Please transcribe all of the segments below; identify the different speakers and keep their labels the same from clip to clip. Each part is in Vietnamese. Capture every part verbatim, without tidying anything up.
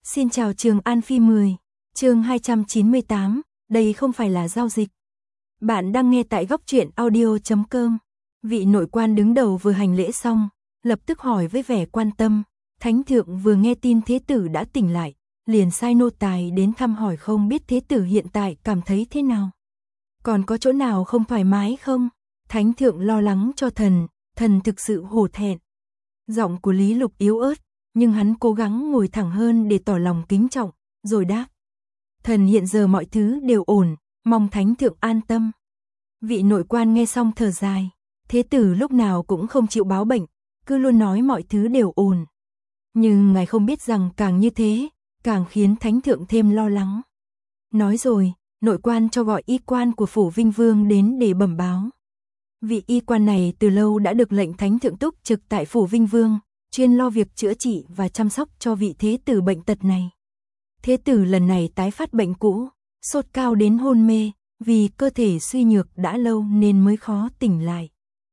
Speaker 1: Xin chào Trường An Phi mười, chương hai trăm chín mươi tám, đây không phải là giao dịch. Bạn đang nghe tại góc truyện audio chấm com. Vị nội quan đứng đầu vừa hành lễ xong, lập tức hỏi với vẻ quan tâm. Thánh thượng vừa nghe tin thế tử đã tỉnh lại, liền sai nô tài đến thăm hỏi không biết thế tử hiện tại cảm thấy thế nào. Còn có chỗ nào không thoải mái không? Thánh thượng lo lắng cho thần, thần thực sự hổ thẹn. Giọng của Lý Lục yếu ớt, nhưng hắn cố gắng ngồi thẳng hơn để tỏ lòng kính trọng, rồi đáp. Thần hiện giờ mọi thứ đều ổn, mong thánh thượng an tâm. Vị nội quan nghe xong thở dài, thế tử lúc nào cũng không chịu báo bệnh, cứ luôn nói mọi thứ đều ổn. Nhưng ngài không biết rằng càng như thế, càng khiến thánh thượng thêm lo lắng. Nói rồi, nội quan cho gọi y quan của phủ Vinh Vương đến để bẩm báo. Vị y quan này từ lâu đã được lệnh thánh thượng túc trực tại phủ Vinh Vương, chuyên lo việc chữa trị và chăm sóc cho vị thế tử bệnh tật này. Thế tử lần này tái phát bệnh cũ, sốt cao đến hôn mê, vì cơ thể suy nhược đã lâu nên mới khó tỉnh lại.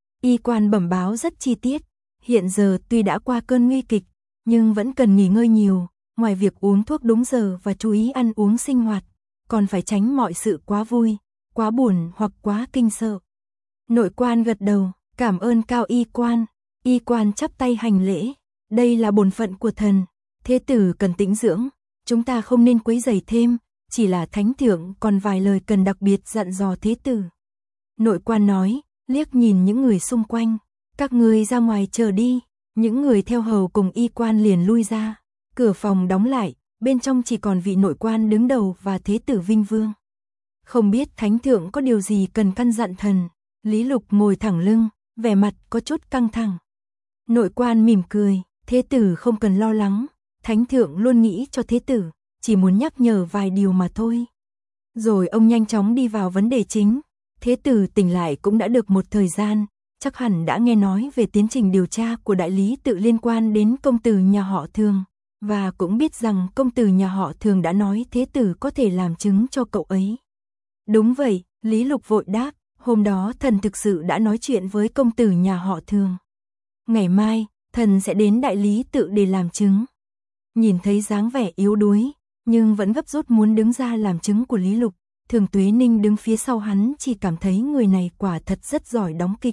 Speaker 1: Y quan bẩm báo rất chi tiết, hiện giờ tuy đã qua cơn nguy kịch, nhưng vẫn cần nghỉ ngơi nhiều, ngoài việc uống thuốc đúng giờ và chú ý ăn uống sinh hoạt, còn phải tránh mọi sự quá vui, quá buồn hoặc quá kinh sợ. Nội quan gật đầu, cảm ơn cao y quan. Y quan chắp tay hành lễ, đây là bổn phận của thần, thế tử cần tĩnh dưỡng, chúng ta không nên quấy rầy thêm, chỉ là thánh thượng còn vài lời cần đặc biệt dặn dò thế tử. Nội quan nói, liếc nhìn những người xung quanh, các ngươi ra ngoài chờ đi, những người theo hầu cùng y quan liền lui ra, cửa phòng đóng lại, bên trong chỉ còn vị nội quan đứng đầu và thế tử Vinh Vương. Không biết thánh thượng có điều gì cần căn dặn thần, Lý Lục ngồi thẳng lưng, vẻ mặt có chút căng thẳng. Nội quan mỉm cười, thế tử không cần lo lắng, thánh thượng luôn nghĩ cho thế tử, chỉ muốn nhắc nhở vài điều mà thôi. Rồi ông nhanh chóng đi vào vấn đề chính, thế tử tỉnh lại cũng đã được một thời gian, chắc hẳn đã nghe nói về tiến trình điều tra của đại lý tự liên quan đến công tử nhà họ Thường, và cũng biết rằng công tử nhà họ Thường đã nói thế tử có thể làm chứng cho cậu ấy. Đúng vậy, Lý Lục vội đáp, hôm đó thần thực sự đã nói chuyện với công tử nhà họ Thường. Ngày mai, thần sẽ đến đại lý tự để làm chứng. Nhìn thấy dáng vẻ yếu đuối, nhưng vẫn gấp rút muốn đứng ra làm chứng của Lý Lục, Thường Tuế Ninh đứng phía sau hắn chỉ cảm thấy người này quả thật rất giỏi đóng kịch.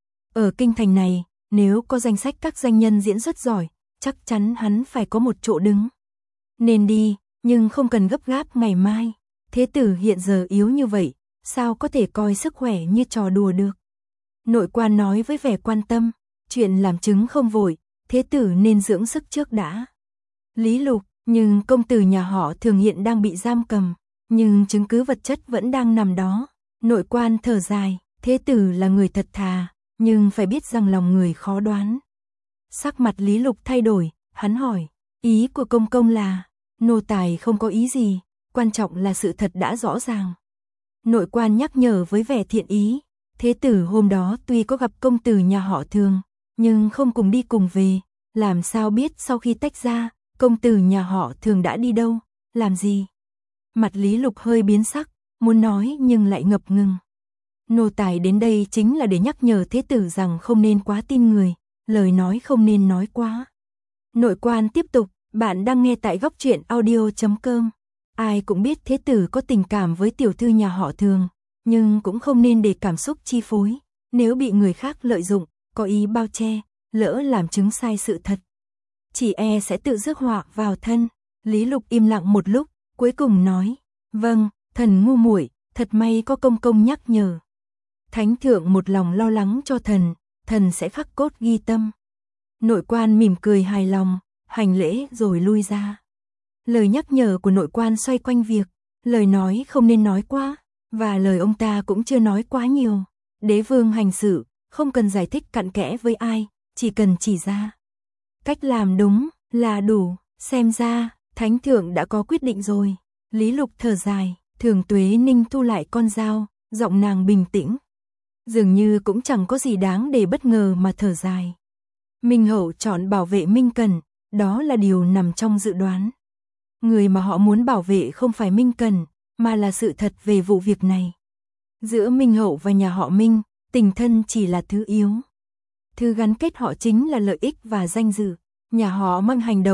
Speaker 1: Ở kinh thành này, nếu có danh sách các danh nhân diễn xuất giỏi, chắc chắn hắn phải có một chỗ đứng. Nên đi, nhưng không cần gấp gáp ngày mai. Thế tử hiện giờ yếu như vậy, sao có thể coi sức khỏe như trò đùa được. Nội quan nói với vẻ quan tâm, chuyện làm chứng không vội, thế tử nên dưỡng sức trước đã. Lý Lục, nhưng công tử nhà họ Thường hiện đang bị giam cầm, nhưng chứng cứ vật chất vẫn đang nằm đó. Nội quan thở dài, thế tử là người thật thà, nhưng phải biết rằng lòng người khó đoán. Sắc mặt Lý Lục thay đổi, hắn hỏi, ý của công công là, nô tài không có ý gì, quan trọng là sự thật đã rõ ràng. Nội quan nhắc nhở với vẻ thiện ý, thế tử hôm đó tuy có gặp công tử nhà họ Thường, nhưng không cùng đi cùng về, làm sao biết sau khi tách ra, công tử nhà họ Thường đã đi đâu, làm gì. Mặt Lý Lục hơi biến sắc, muốn nói nhưng lại ngập ngừng. Nô tài đến đây chính là để nhắc nhở thế tử rằng không nên quá tin người, lời nói không nên nói quá. Nội quan tiếp tục, bạn đang nghe tại góc truyện audio chấm com. Ai cũng biết thế tử có tình cảm với tiểu thư nhà họ Thường, nhưng cũng không nên để cảm xúc chi phối, nếu bị người khác lợi dụng, có ý bao che, lỡ làm chứng sai sự thật, chỉ e sẽ tự rước họa vào thân. Lý Lục im lặng một lúc, cuối cùng nói, vâng, thần ngu muội, thật may có công công nhắc nhở. Thánh thượng một lòng lo lắng cho thần, thần sẽ khắc cốt ghi tâm. Nội quan mỉm cười hài lòng, hành lễ rồi lui ra. Lời nhắc nhở của nội quan xoay quanh việc, lời nói không nên nói quá, và lời ông ta cũng chưa nói quá nhiều. Đế vương hành sự, không cần giải thích cặn kẽ với ai, chỉ cần chỉ ra. Cách làm đúng, là đủ, xem ra, thánh thượng đã có quyết định rồi. Lý Lục thở dài, Thường Tuế Ninh thu lại con dao, giọng nàng bình tĩnh. Dường như cũng chẳng có gì đáng để bất ngờ mà thở dài. Minh Hậu chọn bảo vệ Minh Cần, đó là điều nằm trong dự đoán. Người mà họ muốn bảo vệ không phải Minh Cần, mà là sự thật về vụ việc này. Giữa Minh Hậu và nhà họ Minh, tình thân chỉ là thứ yếu. Thứ gắn kết họ chính là lợi ích và danh dự. Nhà họ Mang hành động,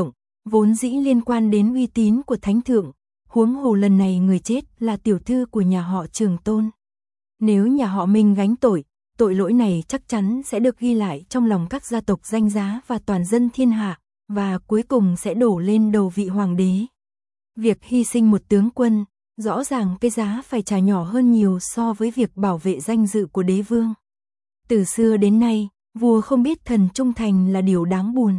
Speaker 1: vốn dĩ liên quan đến uy tín của thánh thượng, huống hồ lần này người chết là tiểu thư của nhà họ Trường Tôn. Nếu nhà họ Minh gánh tội, tội lỗi này chắc chắn sẽ được ghi lại trong lòng các gia tộc danh giá và toàn dân thiên hạ, và cuối cùng sẽ đổ lên đầu vị hoàng đế. Việc hy sinh một tướng quân, rõ ràng cái giá phải trả nhỏ hơn nhiều so với việc bảo vệ danh dự của đế vương. Từ xưa đến nay, vua không biết thần trung thành là điều đáng buồn.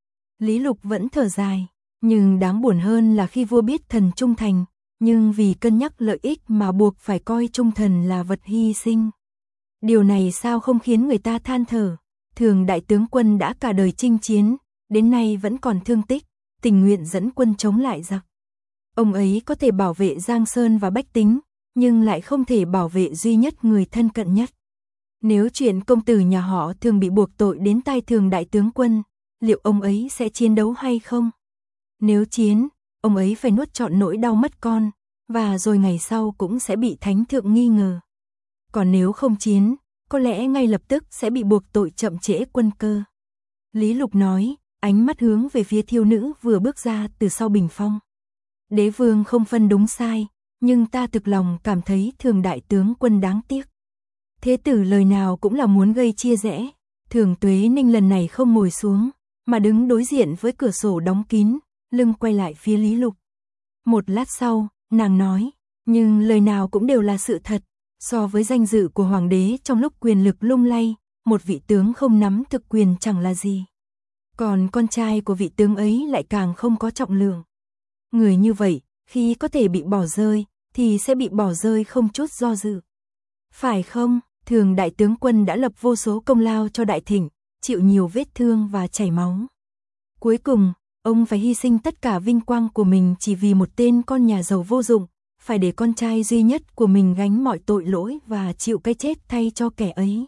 Speaker 1: Lý Lục vẫn thở dài, nhưng đáng buồn hơn là khi vua biết thần trung thành, nhưng vì cân nhắc lợi ích mà buộc phải coi trung thần là vật hy sinh. Điều này sao không khiến người ta than thở, Thường đại tướng quân đã cả đời chinh chiến, đến nay vẫn còn thương tích, tình nguyện dẫn quân chống lại giặc. Ông ấy có thể bảo vệ Giang Sơn và bách tính, nhưng lại không thể bảo vệ duy nhất người thân cận nhất. Nếu chuyện công tử nhà họ Thường bị buộc tội đến tai Thường đại tướng quân, liệu ông ấy sẽ chiến đấu hay không? Nếu chiến, ông ấy phải nuốt trọn nỗi đau mất con, và rồi ngày sau cũng sẽ bị thánh thượng nghi ngờ. Còn nếu không chiến, có lẽ ngay lập tức sẽ bị buộc tội chậm trễ quân cơ. Lý Lục nói, ánh mắt hướng về phía thiếu nữ vừa bước ra từ sau bình phong. Đế vương không phân đúng sai, nhưng ta thực lòng cảm thấy Thường đại tướng quân đáng tiếc. Thế tử lời nào cũng là muốn gây chia rẽ. Thường Tuế Ninh lần này không ngồi xuống, mà đứng đối diện với cửa sổ đóng kín, lưng quay lại phía Lý Lục. Một lát sau, nàng nói, nhưng lời nào cũng đều là sự thật. So với danh dự của hoàng đế trong lúc quyền lực lung lay, một vị tướng không nắm thực quyền chẳng là gì. Còn con trai của vị tướng ấy lại càng không có trọng lượng. Người như vậy, khi có thể bị bỏ rơi, thì sẽ bị bỏ rơi không chút do dự. Phải không? Thường đại tướng quân đã lập vô số công lao cho đại thịnh, chịu nhiều vết thương và chảy máu. Cuối cùng, ông phải hy sinh tất cả vinh quang của mình chỉ vì một tên con nhà giàu vô dụng, phải để con trai duy nhất của mình gánh mọi tội lỗi và chịu cái chết thay cho kẻ ấy.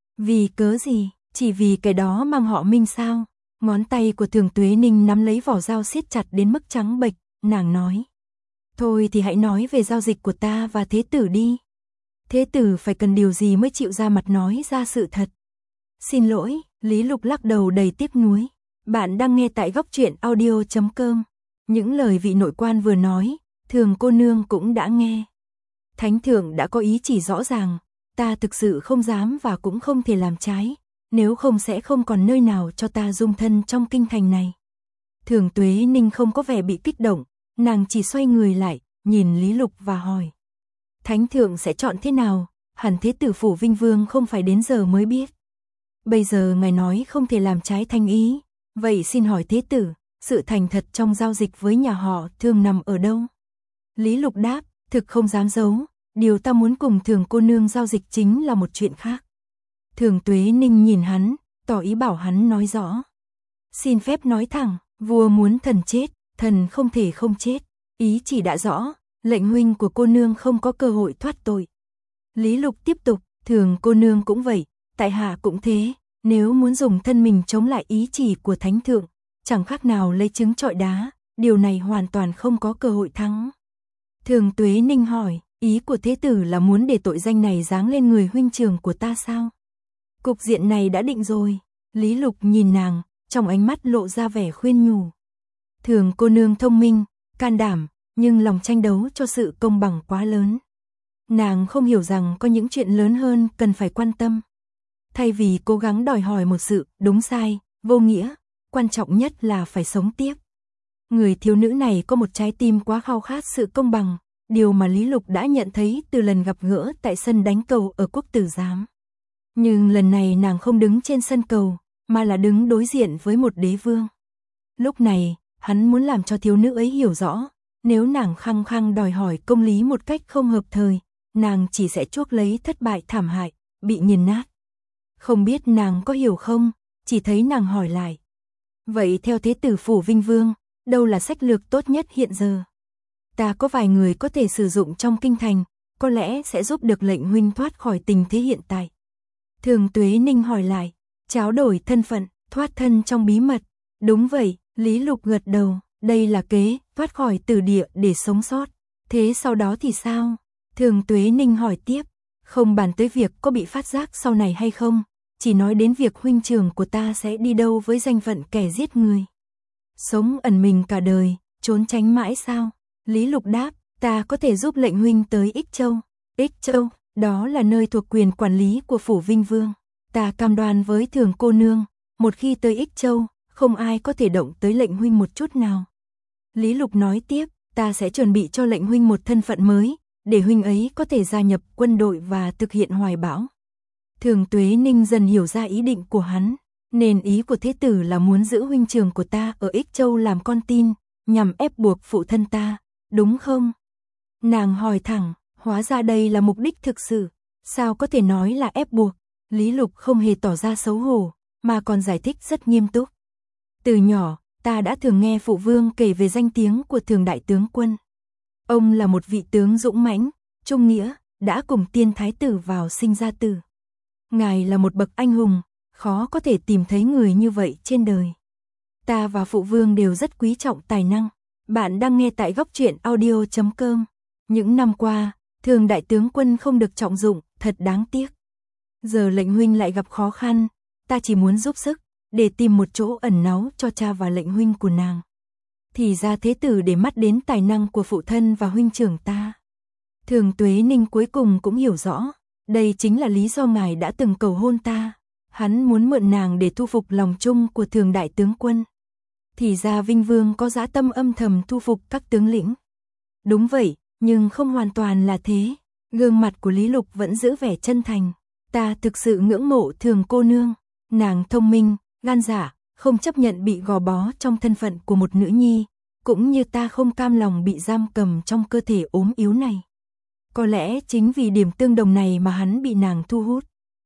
Speaker 1: Vì cớ gì? Chỉ vì kẻ đó mang họ Minh sao? Ngón tay của Thường Tuế Ninh nắm lấy vỏ dao siết chặt đến mức trắng bệch, nàng nói. Thôi thì hãy nói về giao dịch của ta và thế tử đi. Thế tử phải cần điều gì mới chịu ra mặt nói ra sự thật? Xin lỗi, Lý Lục lắc đầu đầy tiếc nuối. Bạn đang nghe tại góc truyện audio chấm com. Những lời vị nội quan vừa nói, Thường cô nương cũng đã nghe. Thánh thượng đã có ý chỉ rõ ràng, ta thực sự không dám và cũng không thể làm trái, nếu không sẽ không còn nơi nào cho ta dung thân trong kinh thành này. Thường Tuế Ninh không có vẻ bị kích động, nàng chỉ xoay người lại, nhìn Lý Lục và hỏi. Thánh thượng sẽ chọn thế nào? Hẳn thế tử phủ Vinh Vương không phải đến giờ mới biết. Bây giờ ngài nói không thể làm trái thanh ý, vậy xin hỏi thế tử, sự thành thật trong giao dịch với nhà họ Thường nằm ở đâu? Lý Lục đáp, thực không dám giấu, điều ta muốn cùng Thường cô nương giao dịch chính là một chuyện khác. Thường Tuế Ninh nhìn hắn, tỏ ý bảo hắn nói rõ. Xin phép nói thẳng, vua muốn thần chết, thần không thể không chết, ý chỉ đã rõ, lệnh huynh của cô nương không có cơ hội thoát tội. Lý Lục tiếp tục, Thường cô nương cũng vậy, tại hạ cũng thế, nếu muốn dùng thân mình chống lại ý chỉ của thánh thượng, chẳng khác nào lấy trứng trọi đá, điều này hoàn toàn không có cơ hội thắng. Thường Tuế Ninh hỏi, ý của thế tử là muốn để tội danh này giáng lên người huynh trưởng của ta sao? Cục diện này đã định rồi. Lý Lục nhìn nàng, trong ánh mắt lộ ra vẻ khuyên nhủ. Thường cô nương thông minh, can đảm, nhưng lòng tranh đấu cho sự công bằng quá lớn. Nàng không hiểu rằng có những chuyện lớn hơn cần phải quan tâm. Thay vì cố gắng đòi hỏi một sự đúng sai, vô nghĩa, quan trọng nhất là phải sống tiếp. Người thiếu nữ này có một trái tim quá khao khát sự công bằng, điều mà Lý Lục đã nhận thấy từ lần gặp gỡ tại sân đánh cầu ở Quốc Tử Giám. Nhưng lần này nàng không đứng trên sân cầu, mà là đứng đối diện với một đế vương. Lúc này, hắn muốn làm cho thiếu nữ ấy hiểu rõ, nếu nàng khăng khăng đòi hỏi công lý một cách không hợp thời, nàng chỉ sẽ chuốc lấy thất bại thảm hại, bị nghiền nát. Không biết nàng có hiểu không, chỉ thấy nàng hỏi lại. Vậy theo thế tử phủ Vinh Vương, đâu là sách lược tốt nhất hiện giờ? Ta có vài người có thể sử dụng trong kinh thành, có lẽ sẽ giúp được lệnh huynh thoát khỏi tình thế hiện tại. Thường Tuế Ninh hỏi lại, tráo đổi thân phận, thoát thân trong bí mật. Đúng vậy, Lý Lục gật đầu, đây là kế, thoát khỏi tử địa để sống sót. Thế sau đó thì sao? Thường Tuế Ninh hỏi tiếp, không bàn tới việc có bị phát giác sau này hay không, chỉ nói đến việc huynh trưởng của ta sẽ đi đâu với danh phận kẻ giết người. Sống ẩn mình cả đời, trốn tránh mãi sao? Lý Lục đáp, ta có thể giúp lệnh huynh tới Ích Châu. Ích Châu, đó là nơi thuộc quyền quản lý của phủ Vinh Vương. Ta cam đoan với Thường cô nương, một khi tới Ích Châu, không ai có thể động tới lệnh huynh một chút nào. Lý Lục nói tiếp, ta sẽ chuẩn bị cho lệnh huynh một thân phận mới, để huynh ấy có thể gia nhập quân đội và thực hiện hoài bão. Thường Tuế Ninh dần hiểu ra ý định của hắn, nên ý của thế tử là muốn giữ huynh trưởng của ta ở Ích Châu làm con tin, nhằm ép buộc phụ thân ta, đúng không? Nàng hỏi thẳng, hóa ra đây là mục đích thực sự, sao có thể nói là ép buộc? Lý Lục không hề tỏ ra xấu hổ, mà còn giải thích rất nghiêm túc. Từ nhỏ, ta đã thường nghe phụ vương kể về danh tiếng của Thường đại tướng quân. Ông là một vị tướng dũng mãnh, trung nghĩa, đã cùng tiên thái tử vào sinh ra tử. Ngài là một bậc anh hùng, khó có thể tìm thấy người như vậy trên đời. Ta và phụ vương đều rất quý trọng tài năng. Bạn đang nghe tại góc truyện audio chấm com. Những năm qua, Thường đại tướng quân không được trọng dụng, thật đáng tiếc. Giờ lệnh huynh lại gặp khó khăn, ta chỉ muốn giúp sức, để tìm một chỗ ẩn náu cho cha và lệnh huynh của nàng. Thì ra thế tử để mắt đến tài năng của phụ thân và huynh trưởng ta. Thường Tuế Ninh cuối cùng cũng hiểu rõ, đây chính là lý do ngài đã từng cầu hôn ta. Hắn muốn mượn nàng để thu phục lòng chung của Thường đại tướng quân. Thì ra Vinh Vương có dã tâm âm thầm thu phục các tướng lĩnh. Đúng vậy, nhưng không hoàn toàn là thế. Gương mặt của Lý Lục vẫn giữ vẻ chân thành. Ta thực sự ngưỡng mộ Thường cô nương. Nàng thông minh, gan dạ, không chấp nhận bị gò bó trong thân phận của một nữ nhi, cũng như ta không cam lòng bị giam cầm trong cơ thể ốm yếu này. Có lẽ chính vì điểm tương đồng này mà hắn bị nàng thu hút.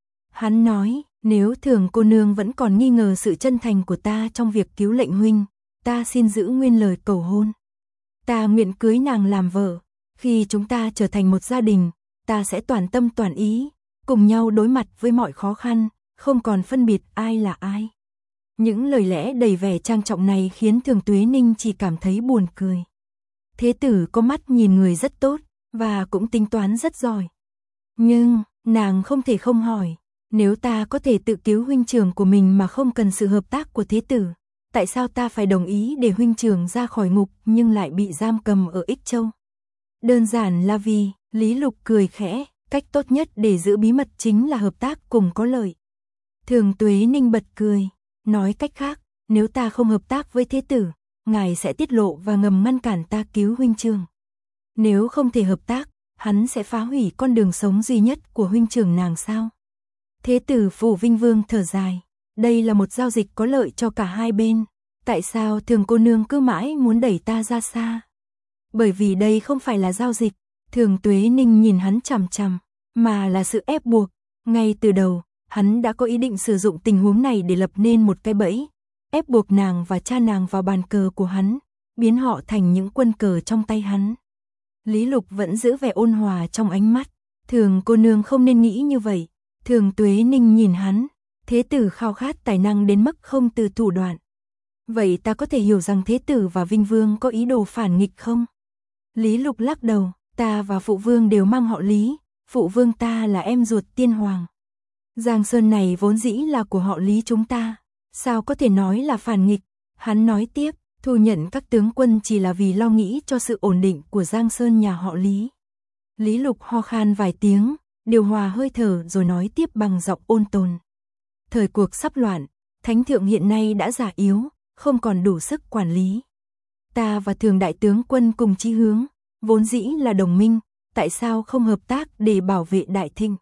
Speaker 1: Hắn nói, nếu Thường cô nương vẫn còn nghi ngờ sự chân thành của ta trong việc cứu lệnh huynh, ta xin giữ nguyên lời cầu hôn. Ta nguyện cưới nàng làm vợ, khi chúng ta trở thành một gia đình, ta sẽ toàn tâm toàn ý, cùng nhau đối mặt với mọi khó khăn, không còn phân biệt ai là ai. Những lời lẽ đầy vẻ trang trọng này khiến Thường Tuế Ninh chỉ cảm thấy buồn cười. Thế tử có mắt nhìn người rất tốt, và cũng tính toán rất giỏi. Nhưng, nàng không thể không hỏi, nếu ta có thể tự cứu huynh trưởng của mình mà không cần sự hợp tác của thế tử, tại sao ta phải đồng ý để huynh trưởng ra khỏi ngục nhưng lại bị giam cầm ở Ích Châu? Đơn giản là vì, Lý Lục cười khẽ, cách tốt nhất để giữ bí mật chính là hợp tác cùng có lợi. Thường Tuế Ninh bật cười, nói cách khác, nếu ta không hợp tác với thế tử, ngài sẽ tiết lộ và ngầm ngăn cản ta cứu huynh trưởng. Nếu không thể hợp tác, hắn sẽ phá hủy con đường sống duy nhất của huynh trưởng nàng sao? Thế tử phủ Vinh Vương thở dài, đây là một giao dịch có lợi cho cả hai bên, tại sao Thường cô nương cứ mãi muốn đẩy ta ra xa? Bởi vì đây không phải là giao dịch, Thường Tuế Ninh nhìn hắn chằm chằm, mà là sự ép buộc. Ngay từ đầu, hắn đã có ý định sử dụng tình huống này để lập nên một cái bẫy, ép buộc nàng và cha nàng vào bàn cờ của hắn, biến họ thành những quân cờ trong tay hắn. Lý Lục vẫn giữ vẻ ôn hòa trong ánh mắt, Thường cô nương không nên nghĩ như vậy. Thường Tuế Ninh nhìn hắn, thế tử khao khát tài năng đến mức không từ thủ đoạn. Vậy ta có thể hiểu rằng thế tử và Vinh Vương có ý đồ phản nghịch không? Lý Lục lắc đầu, ta và phụ vương đều mang họ Lý, phụ vương ta là em ruột tiên hoàng. Giang Sơn này vốn dĩ là của họ Lý chúng ta, sao có thể nói là phản nghịch? Hắn nói tiếp, thu nhận các tướng quân chỉ là vì lo nghĩ cho sự ổn định của Giang Sơn nhà họ Lý. Lý Lục ho khan vài tiếng, điều hòa hơi thở rồi nói tiếp bằng giọng ôn tồn. Thời cuộc sắp loạn, thánh thượng hiện nay đã già yếu, không còn đủ sức quản lý. Ta và Thường đại tướng quân cùng chí hướng, vốn dĩ là đồng minh, tại sao không hợp tác để bảo vệ đại thịnh?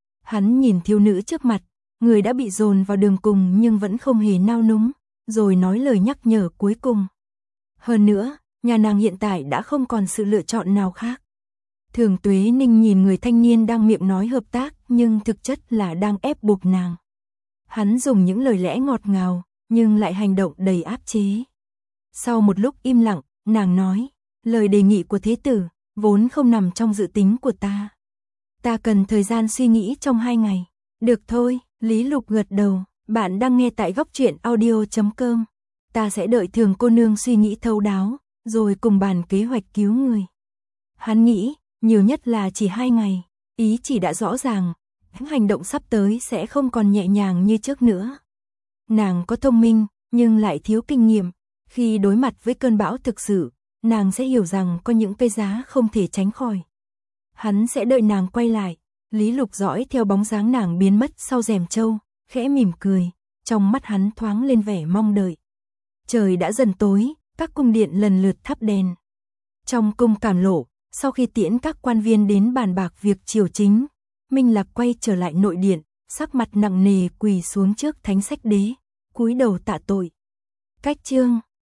Speaker 1: Hắn nhìn thiếu nữ trước mặt, người đã bị dồn vào đường cùng nhưng vẫn không hề nao núng, rồi nói lời nhắc nhở cuối cùng. Hơn nữa, nhà nàng hiện tại đã không còn sự lựa chọn nào khác. Thường Tuế Ninh nhìn người thanh niên đang miệng nói hợp tác nhưng thực chất là đang ép buộc nàng. Hắn dùng những lời lẽ ngọt ngào, nhưng lại hành động đầy áp chế. Sau một lúc im lặng, nàng nói, lời đề nghị của thế tử, vốn không nằm trong dự tính của ta. Ta cần thời gian suy nghĩ trong hai ngày. Được thôi, Lý Lục gật đầu, bạn đang nghe tại góc truyện audio chấm com. Ta sẽ đợi Thường cô nương suy nghĩ thấu đáo, rồi cùng bàn kế hoạch cứu người. Hắn nghĩ, nhiều nhất là chỉ hai ngày, ý chỉ đã rõ ràng, hành động sắp tới sẽ không còn nhẹ nhàng như trước nữa. Nàng có thông minh, nhưng lại thiếu kinh nghiệm, Khi đối mặt với cơn bão thực sự, nàng sẽ hiểu rằng có những cái giá không thể tránh khỏi. Hắn sẽ đợi nàng quay lại. Lý Lục dõi theo bóng dáng nàng biến mất sau rèm châu, khẽ mỉm cười, trong mắt hắn thoáng lên vẻ mong đợi. Trời đã dần tối, các cung điện lần lượt thắp đèn. Trong cung Càn Lộ, sau khi tiễn các quan viên đến bàn bạc việc triều chính, Minh Lạc quay trở lại nội điện, sắc mặt nặng nề quỳ xuống trước Thánh Sách Đế, cúi đầu tạ tội. Cách chương